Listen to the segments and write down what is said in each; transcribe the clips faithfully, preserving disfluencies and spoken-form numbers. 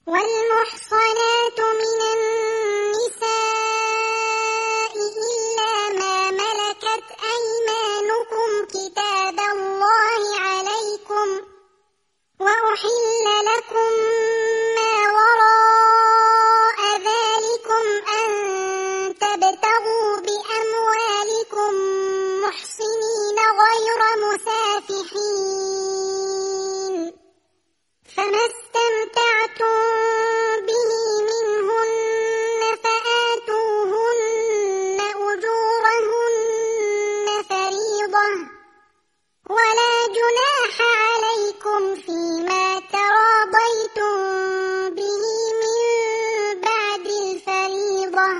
والمحصنات من النساء إلا ما ملكت أيمانكم كتاب الله عليكم وأحل لكم ما وراء ذلكم أن تبتغوا بأموالكم محصنين غير مسافحين فما استمتعتم به منهن فآتوهن أجورهن فريضة ولا جناح عليكم فيما تراضيتم به من بعد الفريضة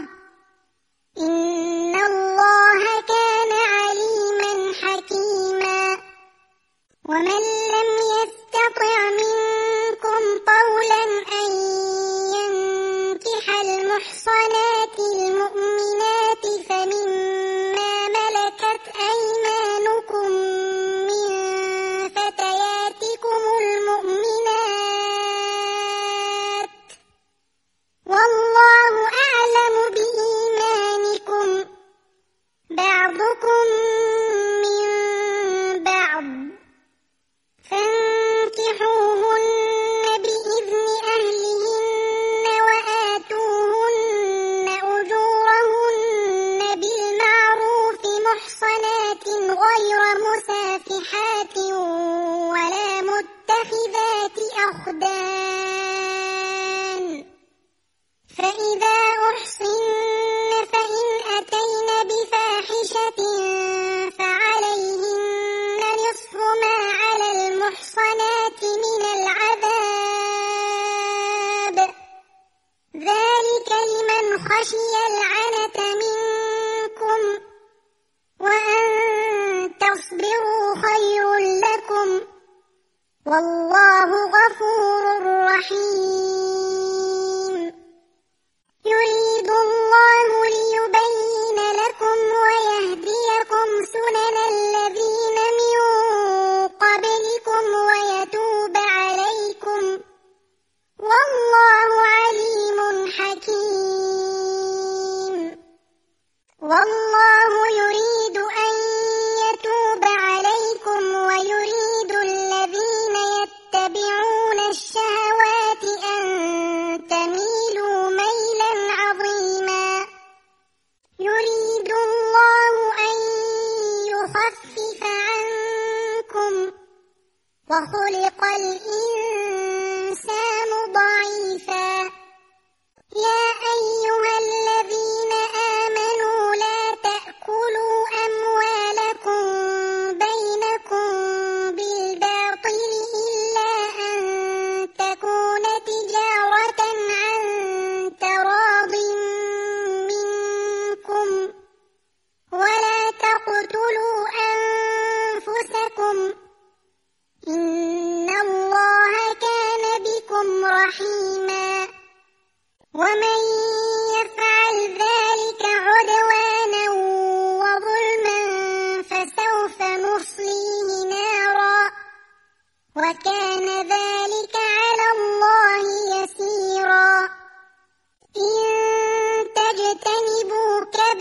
إن الله كان عليما حكيما ومن لم يستطع منكم طولا أن ينكح المحصنات المؤمنات فمما ملكت أيمانكم من فتياتكم المؤمنات والله أعلم بإيمانكم بعضكم من بعض فانكحوهن بإذن أهلهن وآتوهن أجورهن بالمعروف محصنات غير مسافحات ولا متخذات أخدان فإذا أحصن فإن أتين بفاحشة فعليهن نصف ما على المحصنات من العذاب ذلك لمن خشي العنة منكم وأن تصبروا خير لكم والله غفور رحيم يريد الله ليبين لكم ويهديكم سنن الذين من قبلكم ويتوب عليكم والله عليم حكيم والله يريد أن يتوب عليكم ويريد الذين يتبعون الشهوات أن تميلوا ميلا عظيما يريد الله أن يخفف عنكم وخلق الإنسان ضعيفا يا أيها الذين آمنوا لا تأكلوا أموالكم بينكم بالباطل إلا أن تكون تجارة عن تراض منكم ولا تقتلوا أنفسكم إن الله كان بكم رحيما ومن يفعل ذلك عدوانا وظلما فسوف نصليه نارا وكان ذلك على الله يسيرا إن تجتنبوا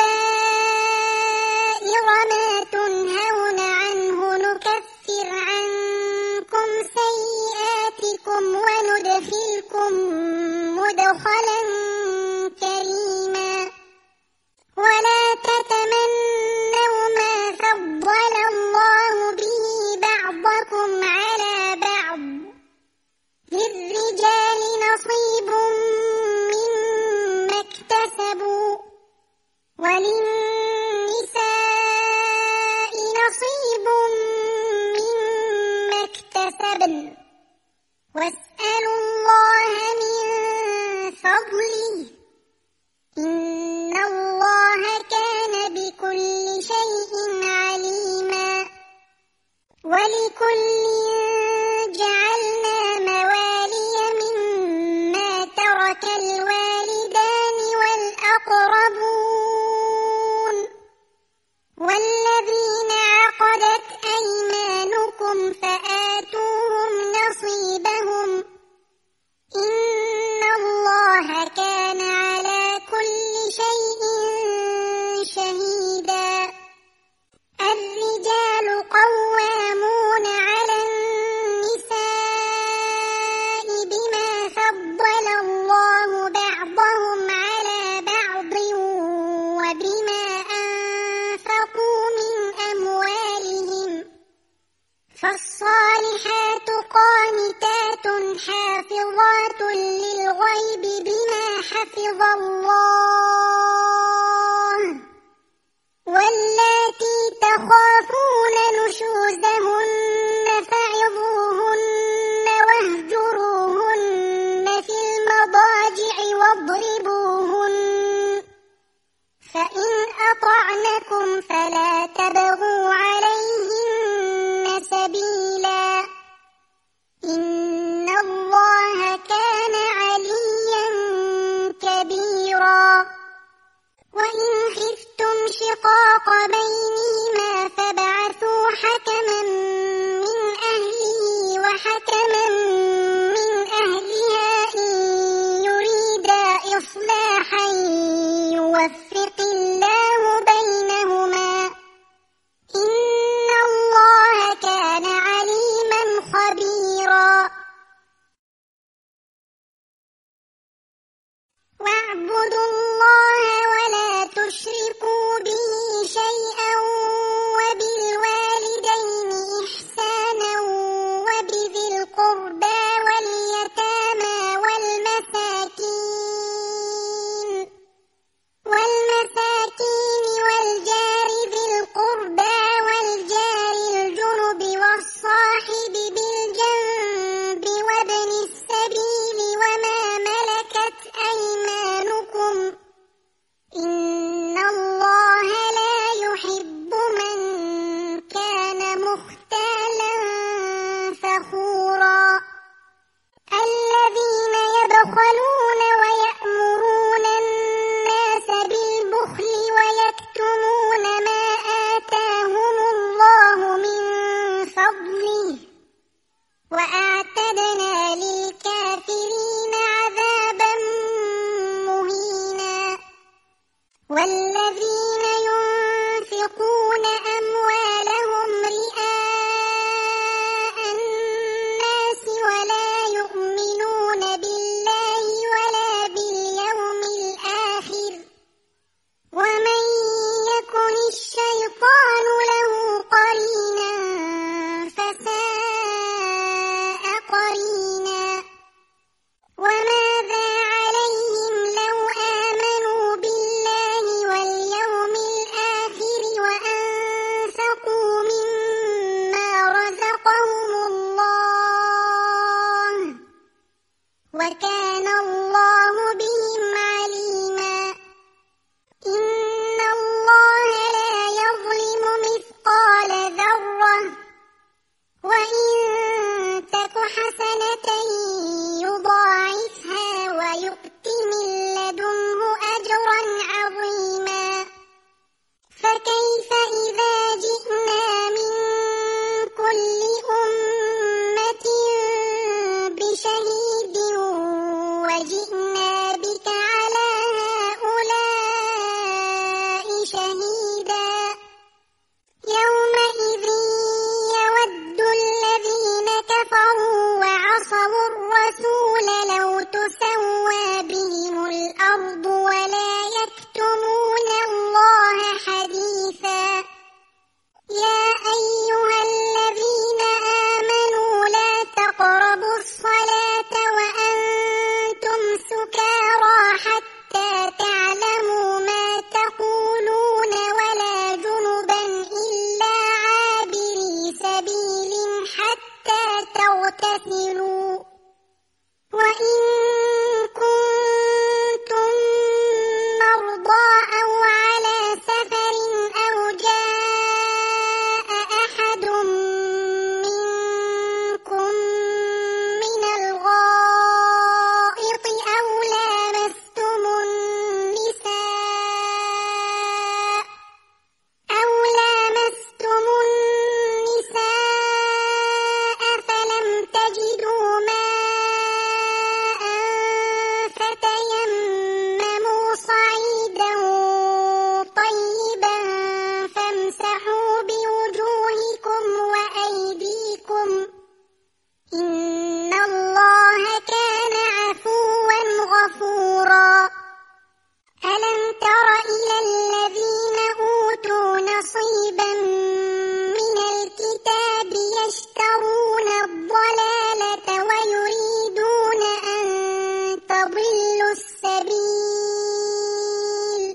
كبائر ما تنهون عنه نكفر عنكم سيئاتكم وندخلكم مدخلا كريما ولا تتمنوا ما فضل الله به بعضكم على بعض للرجال نصيب مما اكتسبوا وللنساء نصيب مما اكتسبن واسألوا الله من فضله إن الله كان بكل شيء عليما ولكل جعلنا موالي مما ترك الوالدان والأقربون والذين عقدت أيمانكم فآتوهم نصيبهم إن الغيب بما حفظ الله واللاتي تخافون نشوزهن فعظوهن واهجروهن في المضاجع واضربوهن فإن أطعنكم فلا تبغوا عليهن سبيلا إن الله كان عليا كبيرا وإن خفتم شقاق بينهما فابعثوا حكما من أهله وحكما من أهلها إن يريدا إصلاحا يوفق الله بينهما إن الله كان عليما خبيرا واعبدوا الله ولا تشركوا به شيئا وبالوالدين إحسانا وبذي القربى واليتامى والمساكين والمساكين والجار ذي القربى والجار الجنب والصاحب بالجنب وابن السبيل وما ملكت أيمانكم إن الله لا يحب من كان مختالا فخورا الذين يبخلون ويأمرون الناس بالبخل ويكتمون ما آتاهم الله من فضله وأعتدنا للكافرين عذابا مهينا والذين ينفقون أموالهم رئاء الناس ولا يؤمنون بالله ولا باليوم الآخر ومن يكن الشيطان له قرينا فساء قرينا وماذا عليهم لو آمنوا بالله واليوم الآخر وأنفقوا مما رزقهم الله وكان الله بهم عليما إن الله لا يظلم مثقال ذرة وإن تك حسنة يضاعفها ويؤت من لدنه أجرا عظيما فكيف إذا جئنا من كل أمة بشهيد وجئنا بك على هؤلاء شهيدا يومئذ يود الذين كفروا وعصوا الرسول لو تسوى بهم الأرض ولا يكتمون الله حديثا يا أيها الذين آمنوا لا تقربوا الصلاة وأنتم سكارى حتى تعلموا ما تقولون ولا جنبا إلا عابري سبيل حتى تغتسلوا وإن كنتم تضلوا السبيل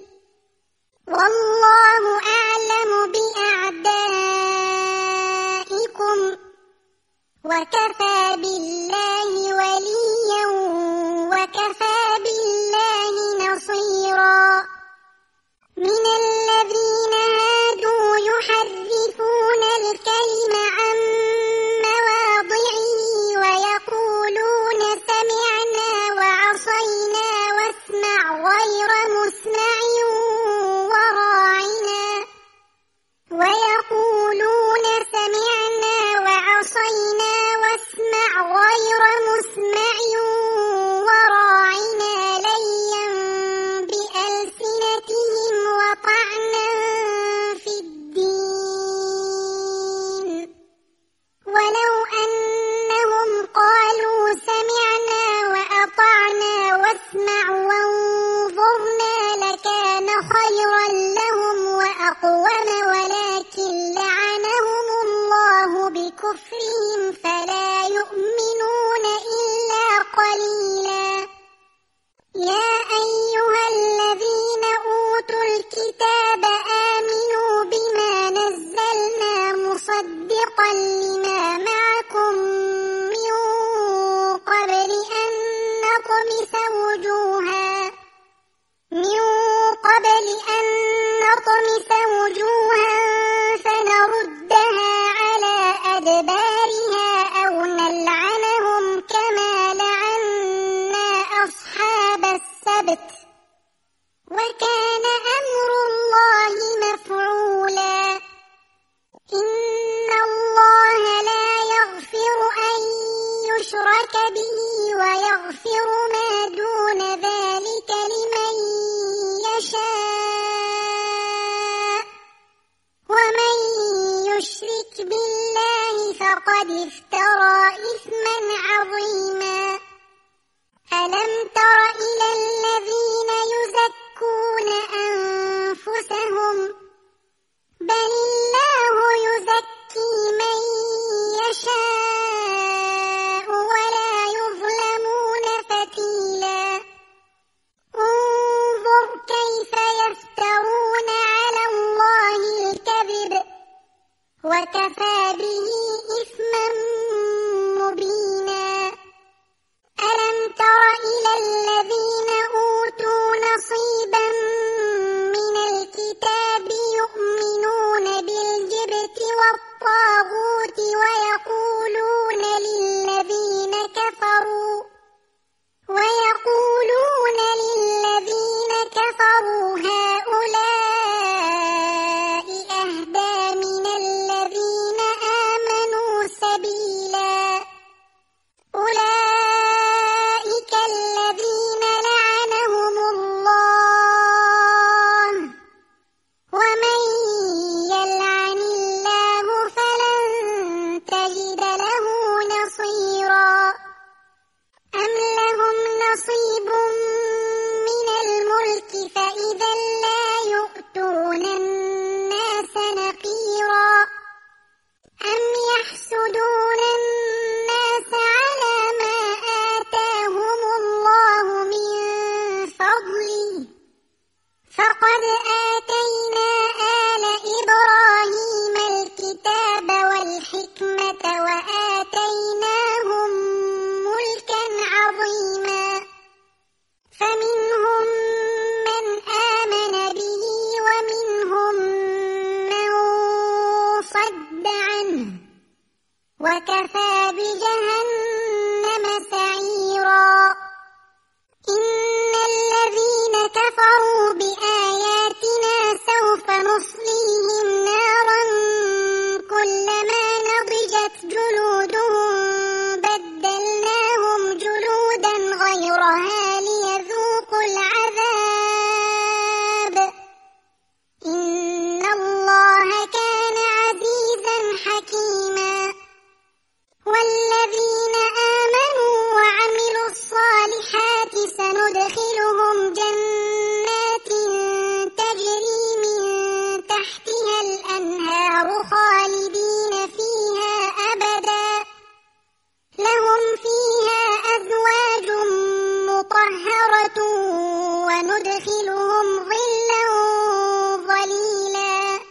والله أعلم بأعدائكم وكفى بالله وليا وكفى بالله نصيرا من الذين هادوا يحرفون الكلم عن مواضعه ويقولون سمعنا وعصينا واسمع غير مسمع وراعنا ويقولون سمعنا وعصينا واسمع غير مسمع وراعنا ليا بألسنتهم وطعنا في الدين ولو أنهم قالوا سمعنا وأطعنا واسمع وانظرنا لكان خيرا لهم وأقوم ولكن لعنهم الله بكفرهم فلا يؤمنون إلا قليلا يا أيها الذين أوتوا الكتاب آمنوا بما نزلنا مصدقا لما معكم من قبل أن نطمس وجوها من قبل أن نطمس وجوها فنردها على أدبارها أو نلعنهم كما لعنا أصحاب السبت وكان أمر الله مفعولا إن الله لا يغفر أن يشرك به ويغفر ما دون ذلك لمن يشاء ومن يشرك بالله فقد افترى إثما عظيما ألم تر إلى الذين يزكون أنفسهم بل الله يزكي من يشاء ولا يظلمون فتيلا انظر كيف يفترون على الله الكذب وكفى به إثما مبينا ألم تر إلى الذين أوتوا نصيبا من الكتاب يؤمنون بالجبت والطاغوت ويقولون للذين كفروا ويقولون للذين كفروا هؤلاء أهدى من الذين آمنوا سبيلا أولئك الذين لعنهم الله ومن يلعن الله فلن تجد له نصيرا أم لهم نصيب من الملك فإذا لا يؤتون الناس نقيرا أم يحسدون الناس على ما آتاهم الله من فضله فقد آتينا آل إبراهيم الكتاب والحكمة وآتيناهم ملكا عظيما فمنهم من آمن به ومنهم من صد عنه وكفى بجهنم سعيرا إن الذين كفروا بآياتنا سوف نصليهم نارا كلما نضجت جلودهم بدلناهم جلودا غيرها ليذوقوا العذاب إن الله كان عزيزا حكيما مغفرة وندخلهم ظلا ظليلا.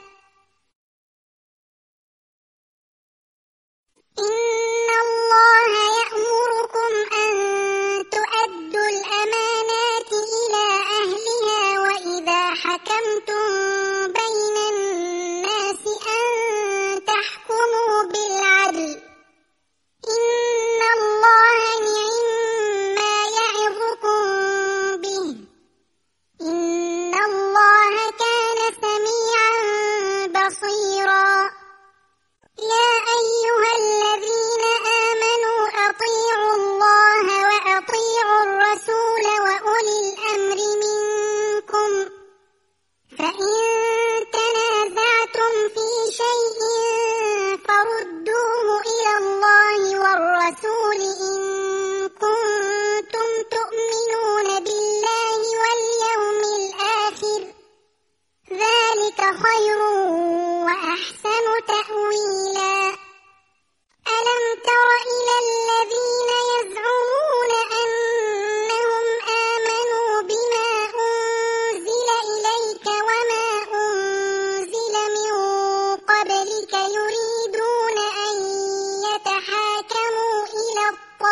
إن الله يأمركم أن تؤدوا الأمانات إلى أهلها وإذا حكمتم بين الناس أن تحكموا بالعدل. إن الله نعم ما يعظكم به. إن الله كان سميعا بصيرا. يا أيها الذين آمنوا أطيعوا الله وأطيعوا الرسول وأولي الأمر منكم. فإن تنازعتم في شيء فردوه إلى الله والرسول إن كنتم تؤمنون بالله واليوم الآخر. ذلك خير وأحسن تأويلا. ألم تر إلى الذين يزعمون أنهم آمنوا بما أنزل إليك وما أنزل من قبلك يريدون أن يتحاكموا إلى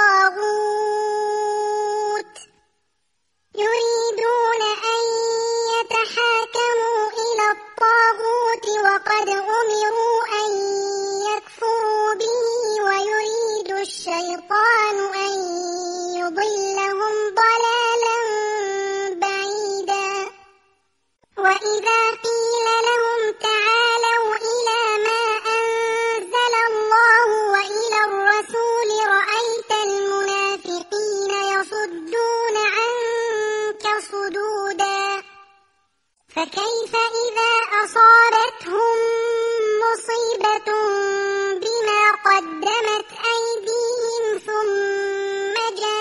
الطاغوت يريدون أن يتحاكموا إلى الطاغوت وقد أمروا أن يكفروا به ويريد الشيطان أن يضلهم ضلالا بعيدا. وإذا قيل لهم تعالوا إلى ما أنزل الله وإلى الرسول رأيت المنافقين يصدون عنك صدودا. فكيف إذا أصابتهم مصيبة بما قدمت أيديهم ثم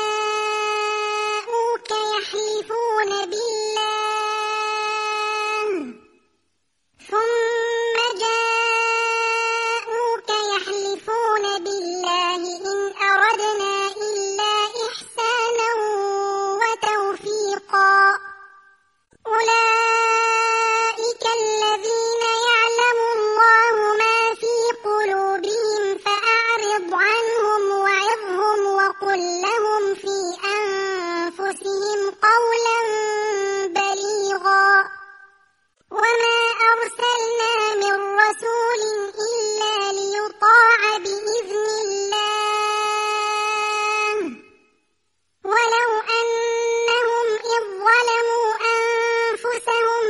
جاءوك يحلفون بالله ثم جاءوك يحلفون بالله إن أردنا إلا إحسانا وتوفيقا. أولئك الذين يعلم الله ما في قلوبهم فأعرض عنهم وعظهم وقل لهم في أنفسهم قولا بليغا. وما أرسلنا من رسول إلا ليطاع بإذن الله ولو أنهم إذ ظلموا أنفسهم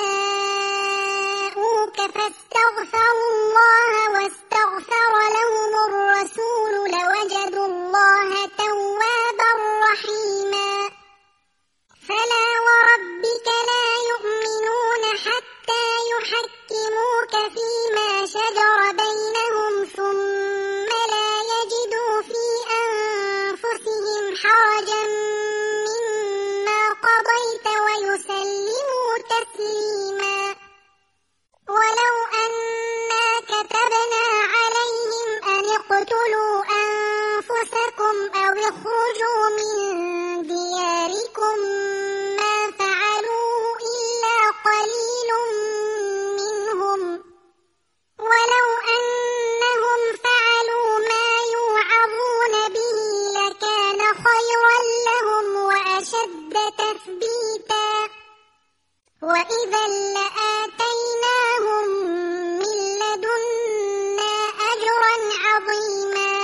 جاءوك فاستغفروا الله واستغفر لهم الرسول لوجدوا الله توابا رحيما. فلا وربك لا يؤمنون حتى يحكموك فيما شجر بينهم ثم لا يجدوا في أنفسهم حرجا مما قضيت ويسلموا تسليما. ولو أنا كتبنا عليهم أن اقتلوا أنفسكم أو اخرجوا من دياركم ما فعلوه إلا قليل منهم. ولو أنهم فعلوا ما يوعظون به لكان خيرا لهم وأشد تثبيتا. وإذا لآتيناهم من لدنا أجرا عظيما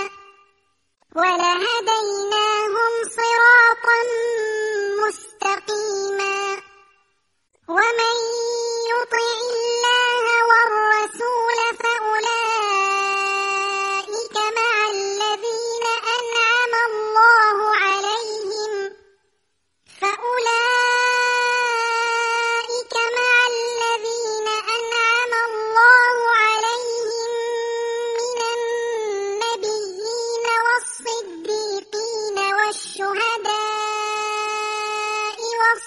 ولهديناهم صراطا مستقيما. ومن يطع الله والرسول فأولئك مع الذين أنعم الله عليهم فأولئك مع الذين أنعم الله عليهم من النبيين والصديقين والشهداء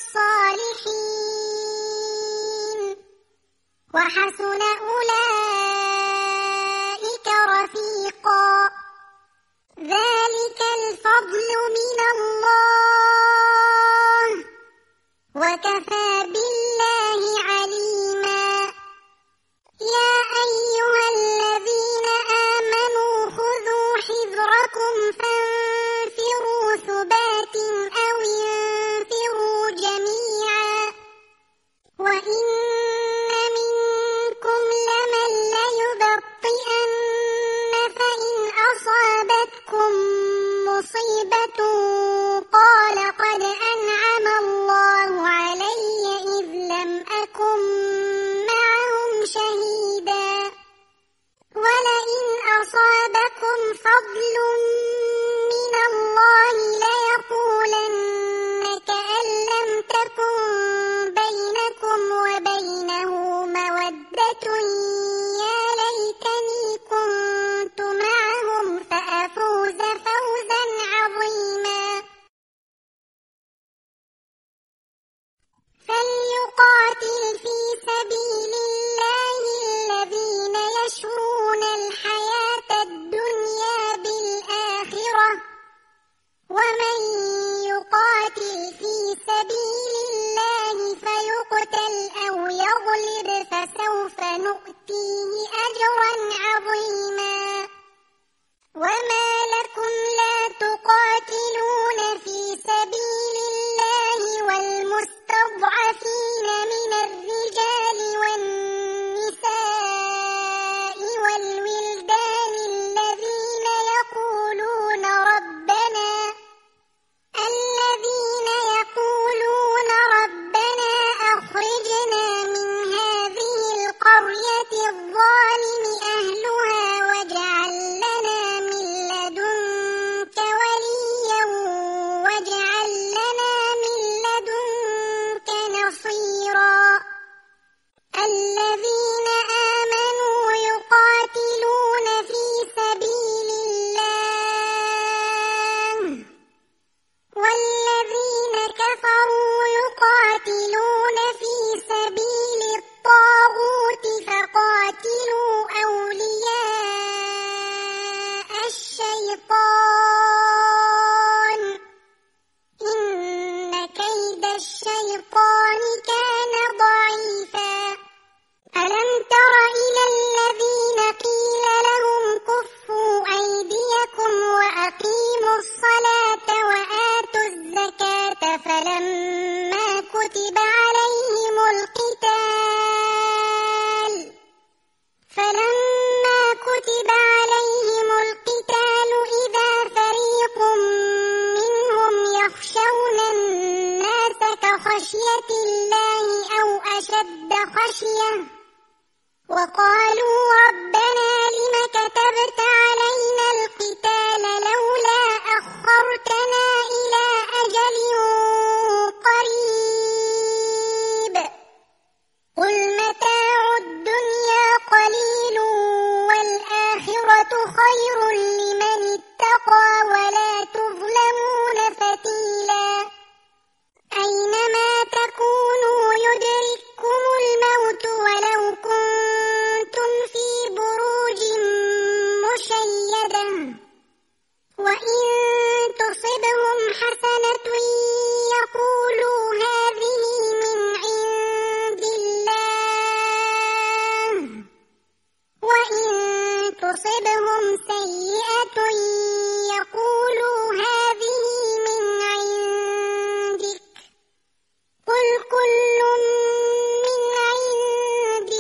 والصالحين وحسن أولئك رفيقا. ذلك الفضل من الله يقاتل في سبيل الله الذين يشرون الحياة الدنيا بالآخرة ومن يقاتل في سبيل الله فيقتل أو يغلب فسوف نؤتيه أجرا عظيما وما لكم لا تقاتلون في سبيل الله والمستضعفين من الرجال والنساء والولدان الذين يقولون ربنا الذين يقولون ربنا أخرجنا من هذه القرية الظالم أهلها واجعل لنا من لدنك وليا واجعل لنا من لدنك نصيرا الذين آمنوا يقاتلون في سبيل الله والذين كفروا يقاتلون في سبيل الطاغوت فقاتلوا أولياء الشيطان إن كيد الشيطان كان ضعيفا ألم تر إلى الذين قيل لهم كفوا أيديكم وأقيموا الصلاة وآتوا الزكاة فلما كتب عليهم القتال فلما كتب عليهم القتال إذا فريق منهم يخشون الناس كخشية الله أو أشد خشية وقالوا ربنا لم كتبت علينا القتال لولا أخرتنا إلى أجل قريب قل متاع الدنيا قليل والآخرة خير لمن اتقى ولا تظلمون فتيلا أينما تكونوا يدرككم الموت ولو كنتم في بروج مشيدة وإن تصبهم حسنة يقولوا هذه من عند الله وإن تصبهم سيئة يقولوا هذه من عندك قل كل من عند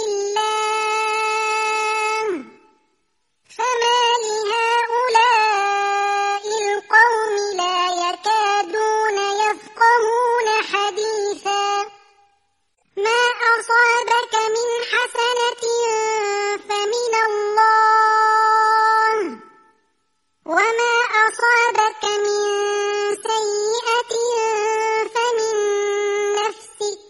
الله فما لهؤلاء القوم لا يكادون يفقهون حديثا ما أصابك من حسنة فمن الله وما أصابك من سيئة فمن نفسك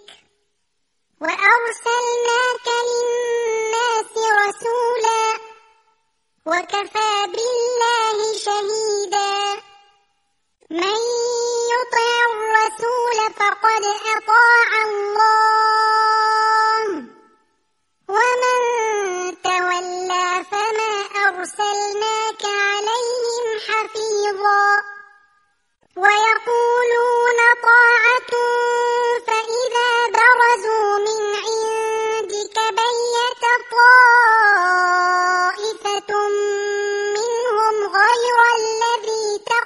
وأرسلناك للناس رسولا وكفى بالله شهيدا من يطع الرسول فقد أطاع الله ومن تولى فما أرسلناك عليهم حفيظا ويقولون طاعة فإذا برزوا من عندك بيت طائفة منهم غير الذي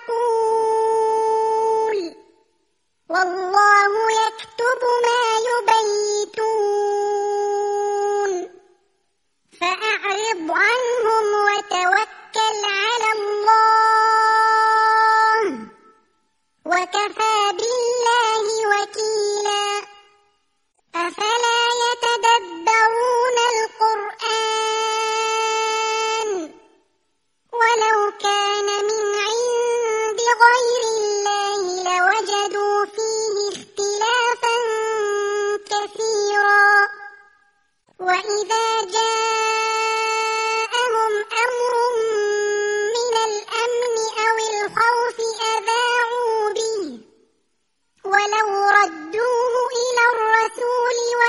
تقول والله يكتب ما يبيتون فأعرض عنهم وتوكل على الله وكفى بالله وكيلا أفلا يتدبرون القرآن ولو كان من عند غير الله لوجدوا فيه اختلافا كثيرا وإذا جاءهم أمر من الأمن أو الخوف أذاعوا به ولو ردوه إلى الرسول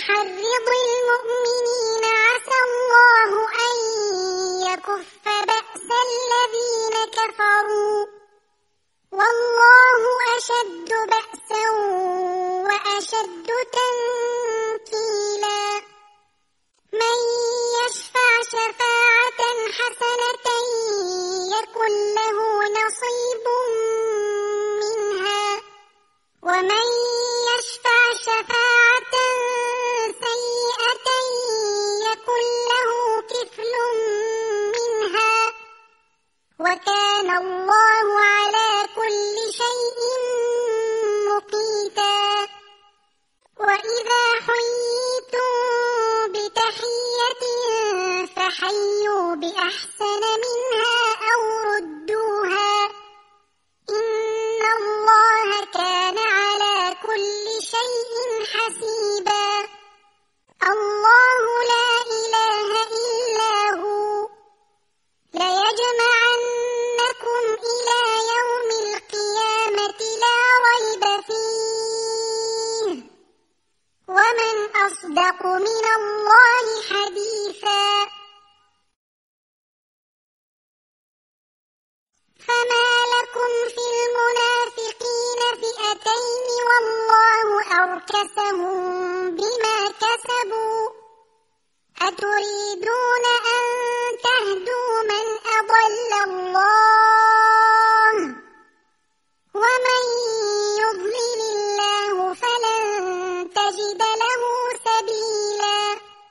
يحرض المؤمنين عسى الله أن يكف بأس الذين كفروا والله أشد بأسا وأشد تنكيلا من يشفع شفاعة حسنة يكن له نصيب منها ومن يشفع شفاعة سيئة يكن له كفل منها وكان الله على كل شيء مقيتا وإذا حييتم بتحية فحيوا بأحسن منها أو ردوها إن الله كان على كل شيء حسيبا الله لا إله إلا هو ليجمعنكم إلى يوم القيامة لا ريب فيه ومن أصدق من الله حديثا فما لكم في المنافقين فئتين والله أركسهم بما كسبوا أتريدون أن تهدوا من أضل الله ومن يضلل الله فلن تجد له سبيلا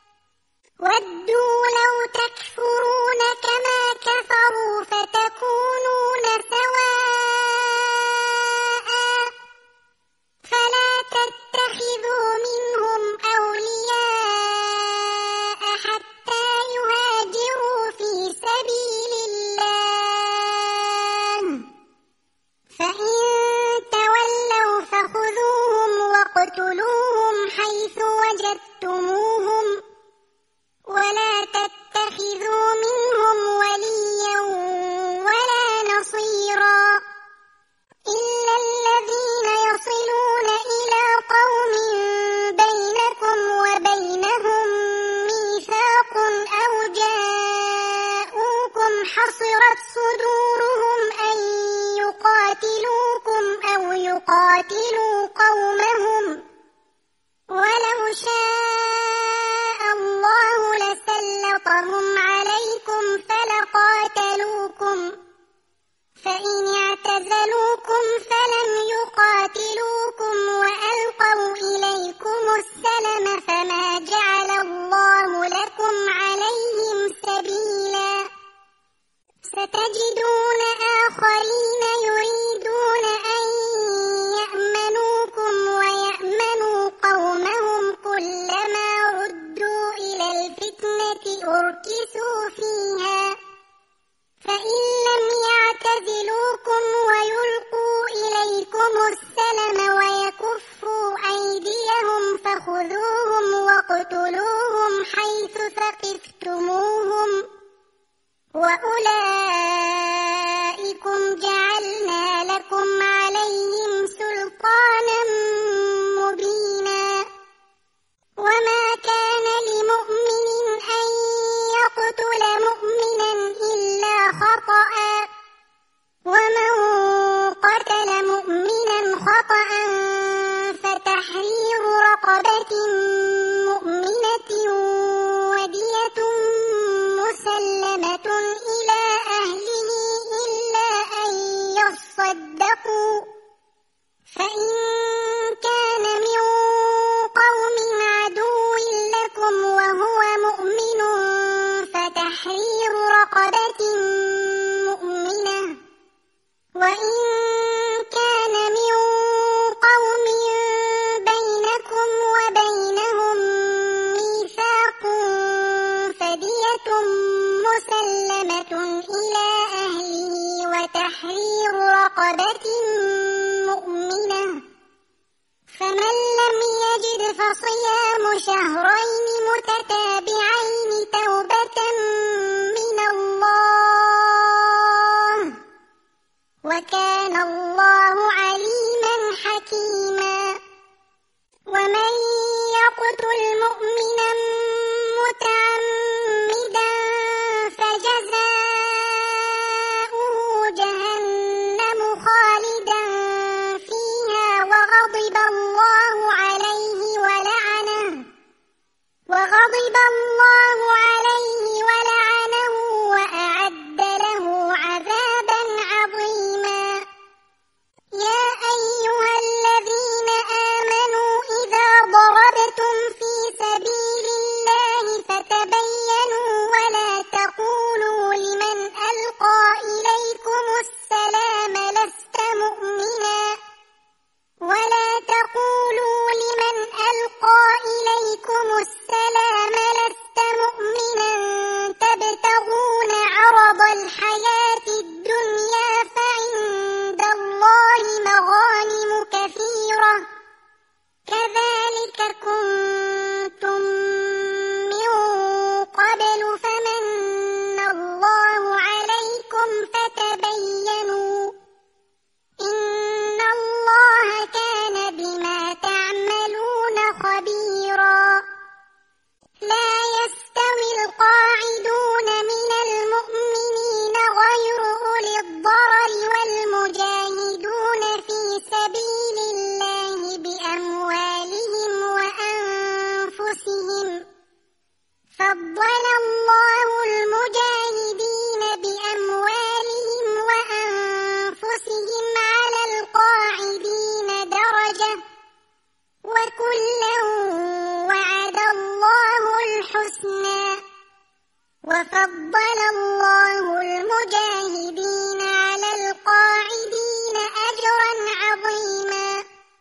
ودوا لو تكفرون كما كفروا فتكونون سواء فلا تتخذوا منهم أولياء حتى يهاجروا في سبيل الله فإن تولوا فخذوهم واقتلوهم حيث وجدتموهم ولا تتخذوا منهم وليا ولا نصيرا إلا الذين يصلون إلى قوم بينكم وبينهم ميثاق أو جاءوكم حصرت صدورهم أن يقاتلوكم أو يقاتلوا قومهم ولو شاء الله لسلطهم عليكم فلقاتلوكم فإن اعتزلوكم فلم يقاتلوكم وألقوا إليكم السلم فما جعل الله لكم عليهم سبيلا ستجدون آخرين يريدون أن يأمنوكم ويأمنوا قومهم كلما ردوا إلى الفتنة أركسوا فيها فإن لم يعتزلوكم ويلقوا إليكم السلم ويكفوا أيديهم فخذوهم واقتلوهم حيث ثقفتموهم وأولئكم جعلنا لكم عليهم سلطانا مبينا وما كان لمؤمن أن يقتل مؤمنا إلا خطأ ومن قتل مؤمنا خطأ فتحرير رقبة مؤمنة ودية مسلمة إلى أهله إلا أن يصدقوا فإن كان من قوم عدو لكم وهو مؤمن فتحرير رقبة مؤمنة وإن كان من قوم بينكم وبينهم ميثاق فدية مسلمة إلى أهله وتحرير رقبة مؤمنة فمن لم يجد فصيام شهرين متتابعين توبة من الله وكان الله عليما حكيما ومن يقتل مؤمنا غضب الله عليه ولعنه وأعد له عذابا عظيما. يا أيها الذين آمنوا إذا ضربتم في سبيل الله فتبينوا ولا تقولوا لمن ألقى إليكم السلام لست مؤمنا ولا تقولوا لمن ألقى إليكم السلام لست مؤمنا تبتغون عرض الحياة الدنيا فعند الله مغانم كثيرة كذلك كنتم من قبل فمن الله عليكم فتبينوا إن الله كان بما تعملون خبيرا. لا يستوي القاعدون من المؤمنين غير أولي الضرر والمجاهدون في سبيل الله بأموالهم وأنفسهم فضل الله المجاهدين بأموالهم وأنفسهم على القاعدين درجة وكلا وعد الله الحسنى وفضل الله المجاهدين على القاعدين أجرا عظيما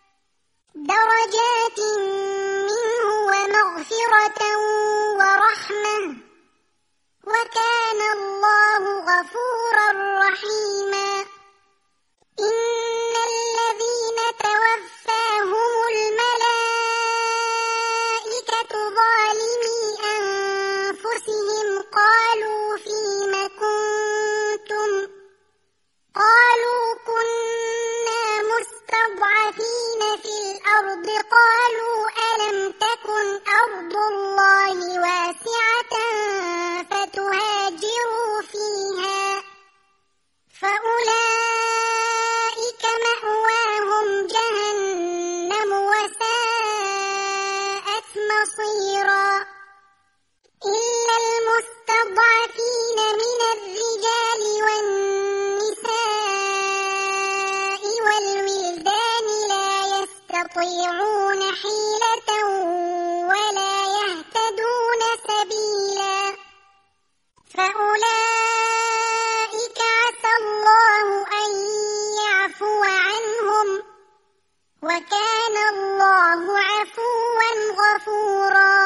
درجات منه ومغفرة ورحمة وكان الله غفورا رحيما. إن الذين توفاهم الملائكة ظالمي أنفسهم قالوا فيم كنتم قالوا كنا مستضعفين في الأرض قالوا ألم تكن أرض الله واسعة فتهاجروا فيها فأولئك مأواهم جهنم وساءت مصيرا. إلا المستضعفين من الرجال والنساء والولدان لا يستطيعون حيلة ولا يهتدون سبيلا فأولئك عسى الله أن يعفو عنهم وكان الله عفوا غفورا.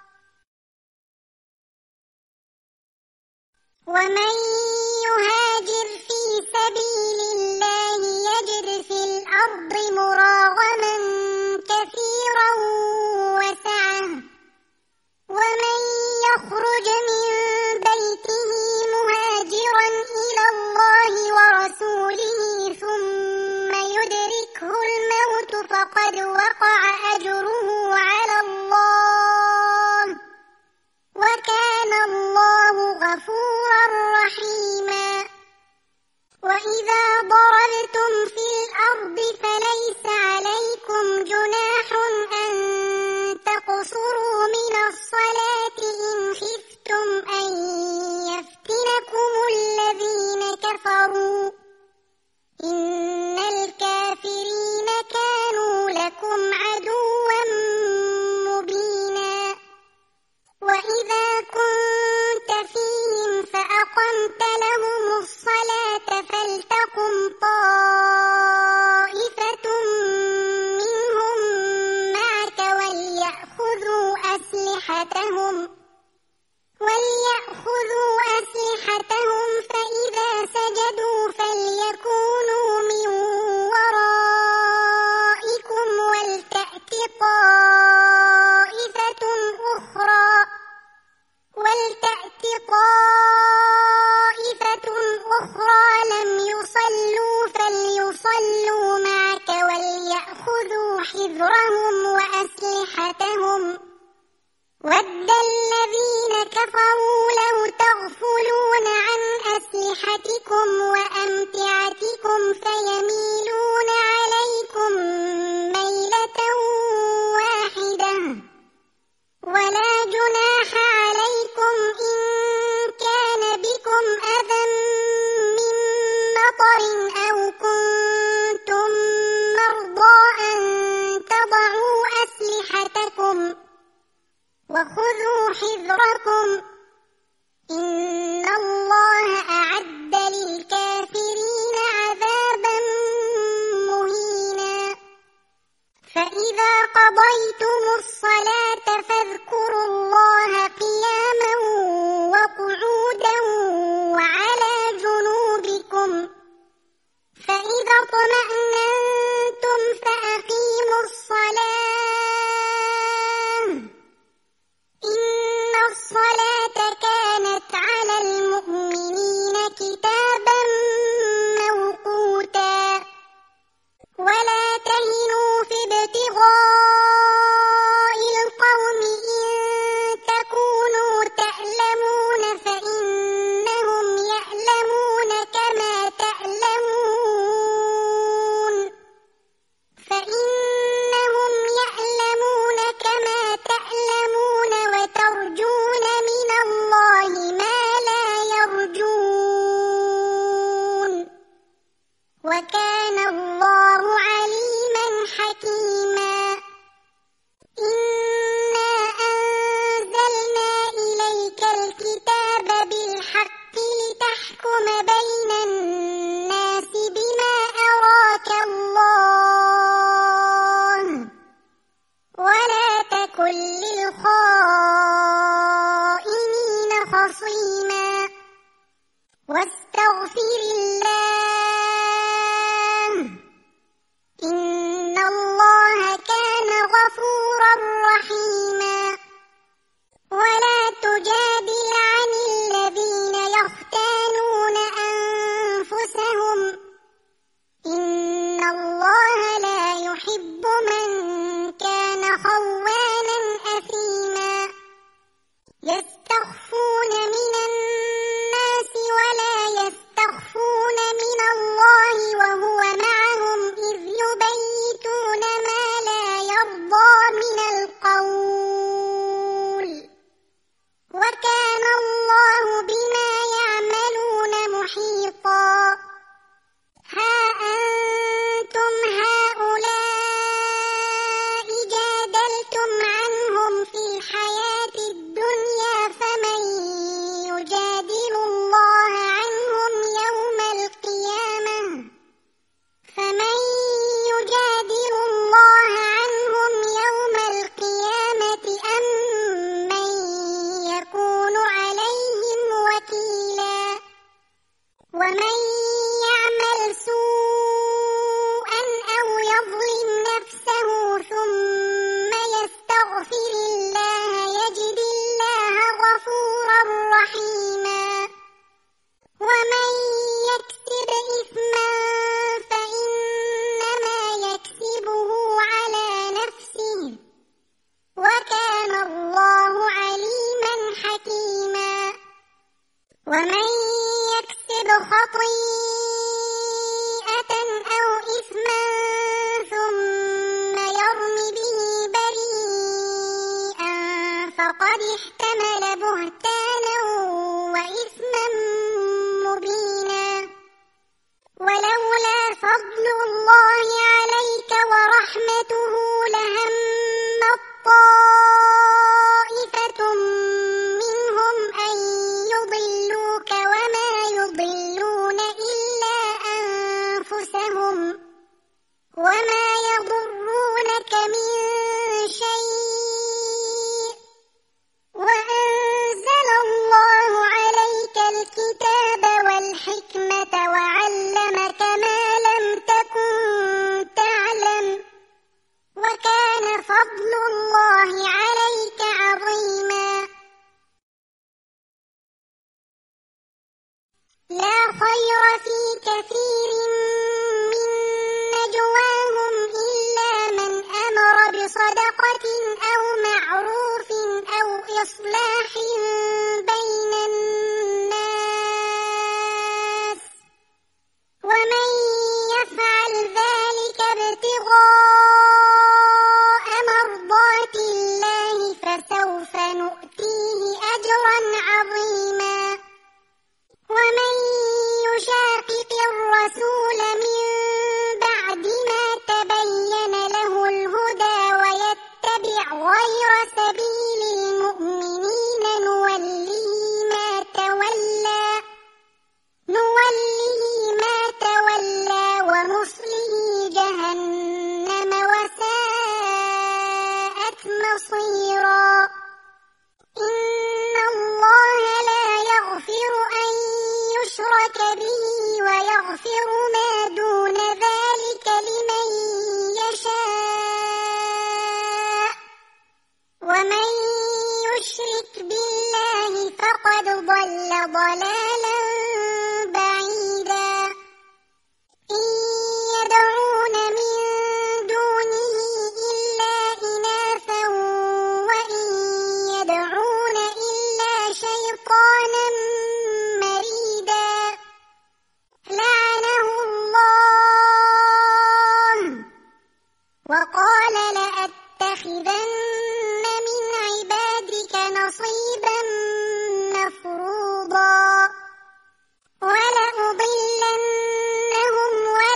ومن يهاجر في سبيل الله يجد في الأرض مراغما كثيرا وسعة ومن يخرج من بيته مهاجرا إلى الله ورسوله ثم يدركه الموت فقد وقع أجره على الله وكان الله غفورا رحيما. وإذا ضربتم في الأرض فليس عليكم جناح أن تقصروا من الصلاة إن خفتم أن يفتنكم الذين كفروا إن الكافرين كانوا لكم عدوا مبينا. وإذا كنت فيهم فأقمت لهم الصلاة فلتقم طائفة منهم معك وليأخذوا أسلحتهم وليأخذوا أسلحتهم فإذا سجدوا فليكونوا من ورائكم ولتأت طائفة أخرى ولتأت طائفة أخرى لم يصلوا فليصلوا معك وليأخذوا حذرهم وأسلحتهم ود الذين كفروا لو تغفلون عن أسلحتكم وأمتعتكم فيميلون عليكم ميلة واحدة ولا جناح حذركم إن الله أعد للكافرين عذابا مهينا فإذا قضيتم الصلاة فاذكروا الله قياما وقعودا وعلى جنوبكم فإذا اطمأننتم فأقيموا الصلاة إن الصلاة كانت على المؤمنين كتابا موقوتا ولا تهنوا في ابتغاء القوم إن تكونوا تألمون فإنهم يألمون كما تألمون فإنهم يألمون كما تألمون وترجون من الله ما لا يرجون وكان الله عليما حكيما إنا أنزلنا إليك الكتاب بالحق لتحكم بين الناس بما أراك الله ولا تكن للخائنين خصيما واستغفر الله إن الله كان غفورا رحيما ولا تجادل عن الذين يختانون أنفسهم إن الله لا يحب من كان خوانا أثيما يستخفون من الناس ولا يستخفون من الله وهو معهم إذ يبيتون ما لا يرضى من القول وكان الله بما يعملون محيطا ها أنتم هؤلاء جادلتم عنهم في الحياة الدنيا فمن يجادل الله عنهم يوم القيامة فمن يجادل الله عنهم يوم القيامة أم من يكون عليهم وكيلا ومن يعمل سوءا أو يظلم نفسه ثم يستغفر الله يجد الله غفورا رحيما ومن يكسب إثما فإنما يكسبه على نفسه وكان الله عليما حكيما ومن يكسب خطيئة أو إثما ثم يرم به بريئا فقد احتمل بهتانا وإثما مبينا ولولا فضل الله عليك ورحمته لهمت طائفة منهم أن يضلوك وما يضلون إلا أنفسهم وما يضرونك من شيء وأنزل الله عليك الكتاب والحكمة وعلمك ما لم تكن تعلم وكان فضل الله عليك عظيما لا خير في كثير من نجواهم إلا من أمر بصدقة أو معروف أو إصلاح بين الناس ومن يفعل ذلك ابتغاء مرضات الله فسوف نؤتيه أجرا عظيما ومن يشاقق الرسول من بعد ما تبين له الهدى ويتبع غير سبيل المؤمنين يشرك به ويغفر ما دون ذلك لمن يشاء ومن يشرك بالله فقد ضل ضلالا بعيدا إن يدعون من دونه إلا إناثا وإن يدعون إلا شيطانا مريدا لعنه الله وقال لأتخذن من عبادك نصيبا مفروضا ولأضلنهم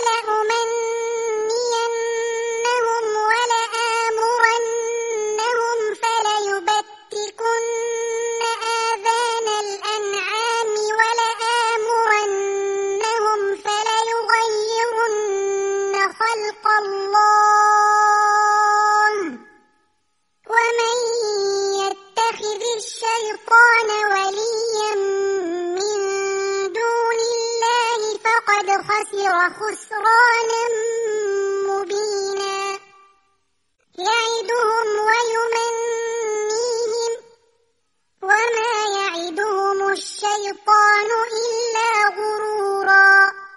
ولأمنينهم ولآمرنهم فليبتكن آذان الأنعام ولآمرنهم فليغيرن خلق الله ومن يتخذ الشيطان وليا من دون الله فقد خسر خسرانا مبينا يعدهم ويمنيهم وما يعدهم الشيطان إلا غرورا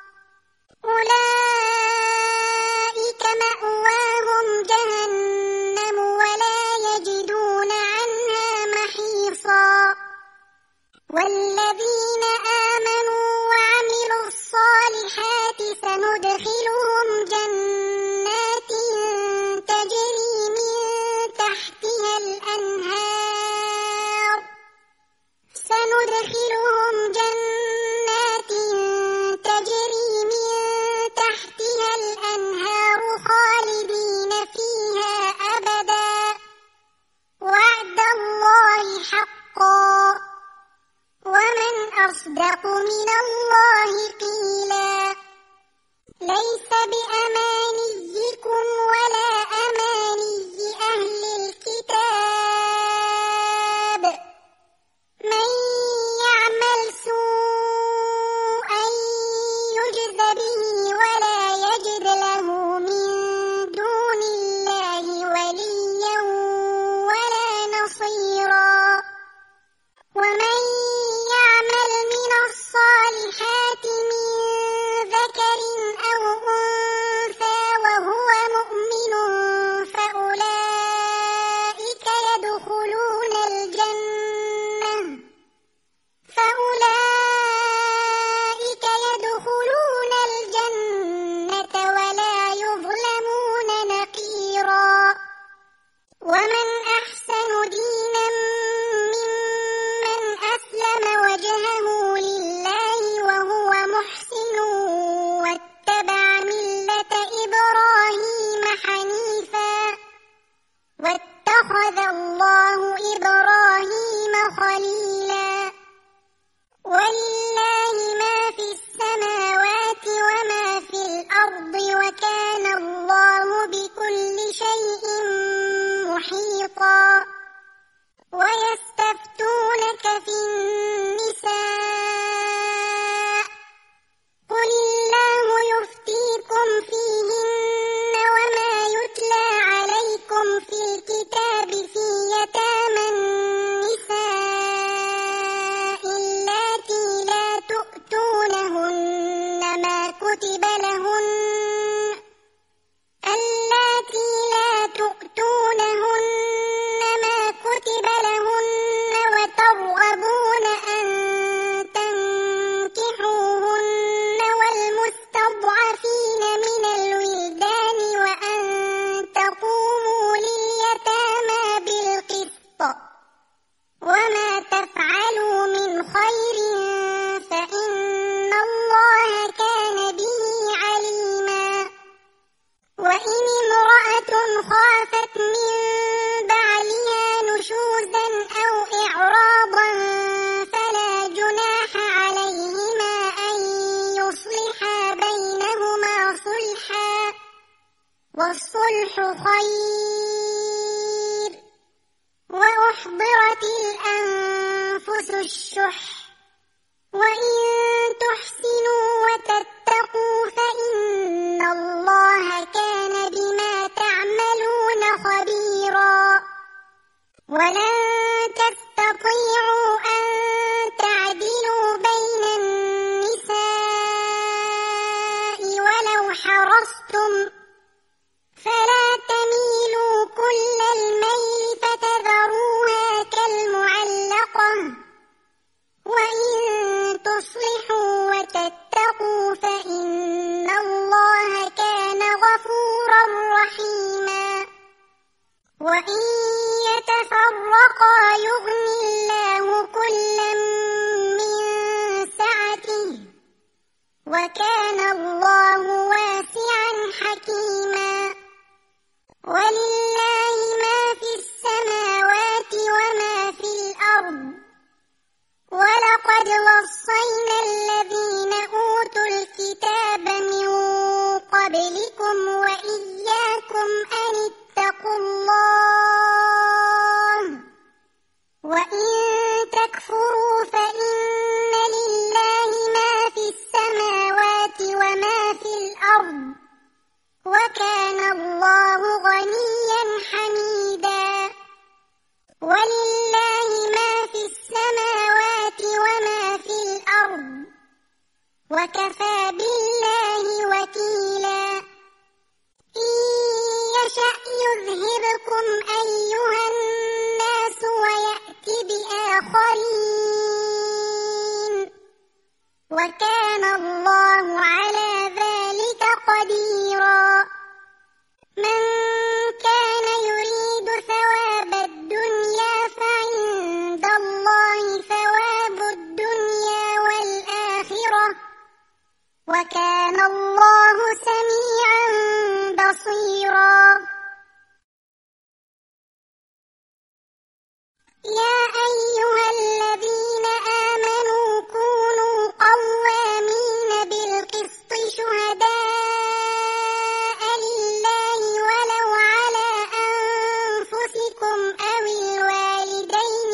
أولئك مأواهم جهنم ولا يجدون عنها محيصا والذين آمنوا وعملوا الصالحات سندخلهم جنات تجري من تحتها الأنهار سندخلهم جنات تجري من تحتها الأنهار خالدين فيها أبدا وعد الله حقا ومن أصدق من الله قيلا ليس بأمانيكم ولا أماني أهل الكتاب من يعمل سوءا يجز به ولا يجد له من دون الله وليا ولا نصيرا ومن يعمل من الصالحات من ذكر أو أنثى وهو مؤمن فأولئك يدخلون الجنة فأولئك يدخلون الجنة ولا يظلمون نقيرا ومن أحسن دينا ممن أسلم وجهه لله وهو محسن واتبع ملة إبراهيم حنيفا واتخذ الله إبراهيم خليلا ولله ما في السماوات وما في الأرض وكان الله بكل شيء محيطا ويستفتونك في النساء قل الله يفتيكم فيهن وما يتلى عليكم في الكتاب في يتامى النساء اللاتي لا تؤتونهن ما كتب لهن اللاتي لا تؤتونهن ما كتب لهن وترغبون أن تنكحوهن والمستضعفين من الولدان وأن تقوموا لليتامى بالقسط وما تفعلوا من خير فإن الله كان به عليما وإن امرأة خافت من بعلها نشوزا أو إعراضا فلا جناح عليهما أن يصلحا بينهما صلحا والصلح خير وأحضرت الأنفس الشح وإن تحسنوا تستطيعوا أن تعدلوا بين النساء ولو حرصتم فلا تميلوا كل الميل فتذروها كالمعلقة وإن تصلحوا وتتقوا فإن الله كان غفورا رحيما وإن يتفرقا يغن الله كلا من سعته وكان الله واسعا حكيما ولله ما في السماوات وما في الأرض ولقد وصينا الذين أوتوا الكتاب من قبلكم وإياكم أن اتقوا الله وإن تكفروا فإن لله ما في السماوات وما في الأرض وكان الله غنيا حميدا ولله ما في السماوات وما في الأرض وكفى بالله وكيلا إن يشأ يذهبكم أيها الناس ويأت بآخرين وكان الله على ذلك قديرا من كان يريد ثواب الدنيا فعند الله ثواب الدنيا والآخرة وكان الله سميعا بصيرا يا أيها الذين آمنوا كونوا قوامين بالقسط شهداء لله ولو على أنفسكم أو الوالدين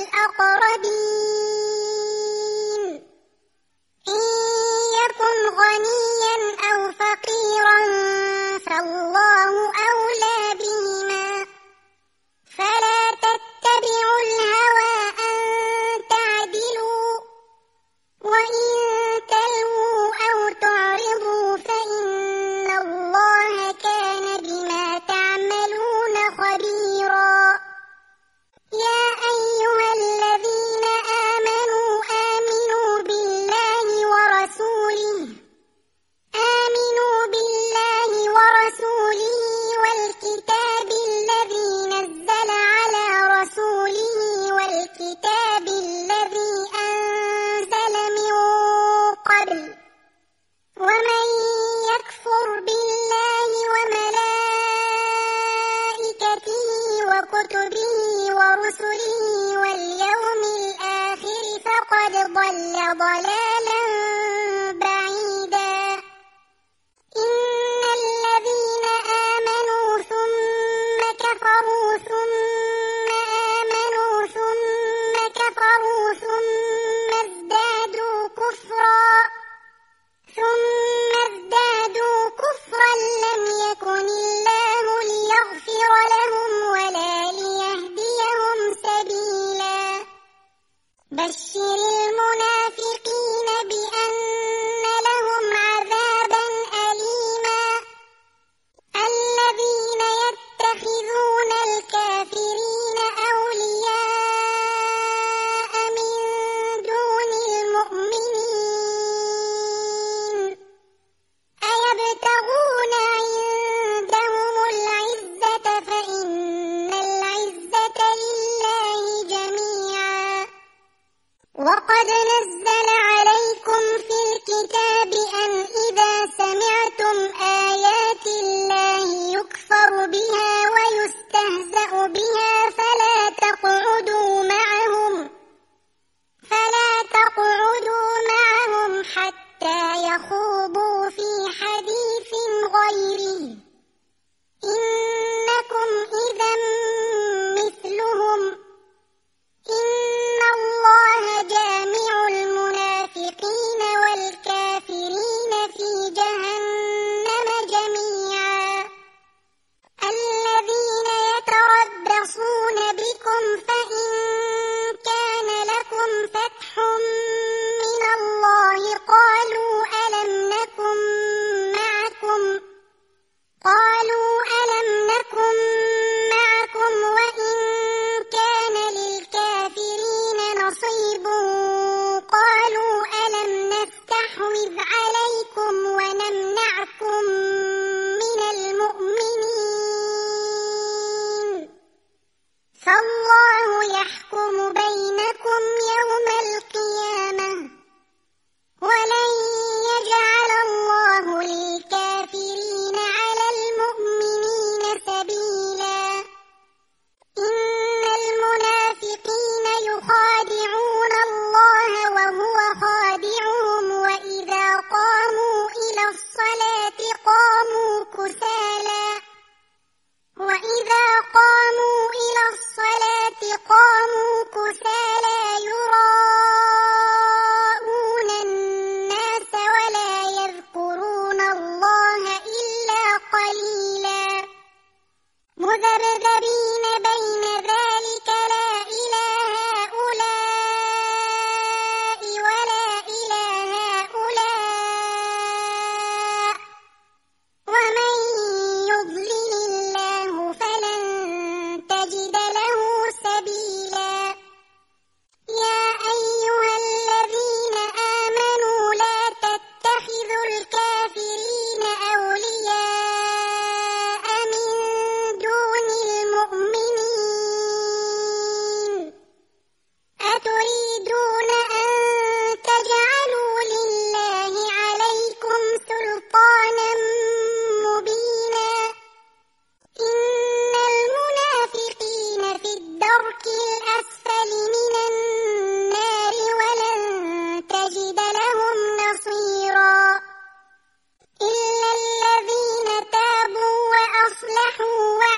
والأقربين إن يكن غنيا أو فقيرا فالله أولى بهما فلا تتبعوا الهوى أن تعدلوا وإن تلووا أو تعرضوا فإن الله كان بما تعملون خبيرا يا أيها الذين آمنوا آمنوا بالله ورسوله آمنوا بالله ورسوله والكتاب الذي نزل على رسوله والكتاب الذي أنزل من قبل ومن يكفر بالله وملائكته وكتبه ورسله واليوم الآخر فقد ضل ضلالا بعيدا إن الذين آمنوا ثم كفروا ثم آمنوا ثم كفروا ثم ازدادوا كفرا ثم ازدادوا كفرا لم يكن الله ليغفر لهم ولا ليهديهم سبيلا بشر المنافقين بأن لهم عذابا أليما الذين يتخذون الكافرين أولياء من دون المؤمنين أيبتغون عندهم العزة فإن العزة لله جميعا وقد نزل عليكم في الكتاب أن إذا سمعتم آيات الله يكفر بها ويستهزأ بها فلا تقعدوا معهم فلا تقعدوا معهم حتى يخوضوا في حديث غيره إنكم إذا مثلهم إن الله جامع المنافقين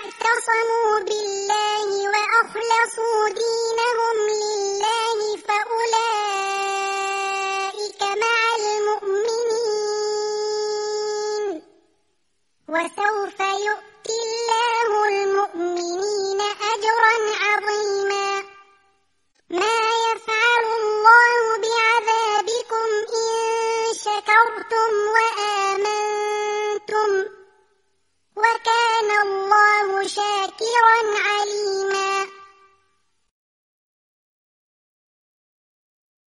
اعتصموا بالله وأخلصوا دينهم لله فأولئك مع المؤمنين وسوف يؤتي الله المؤمنين أجرا عظيما ما يفعل الله بعذابكم إن شكرتم وآمنتم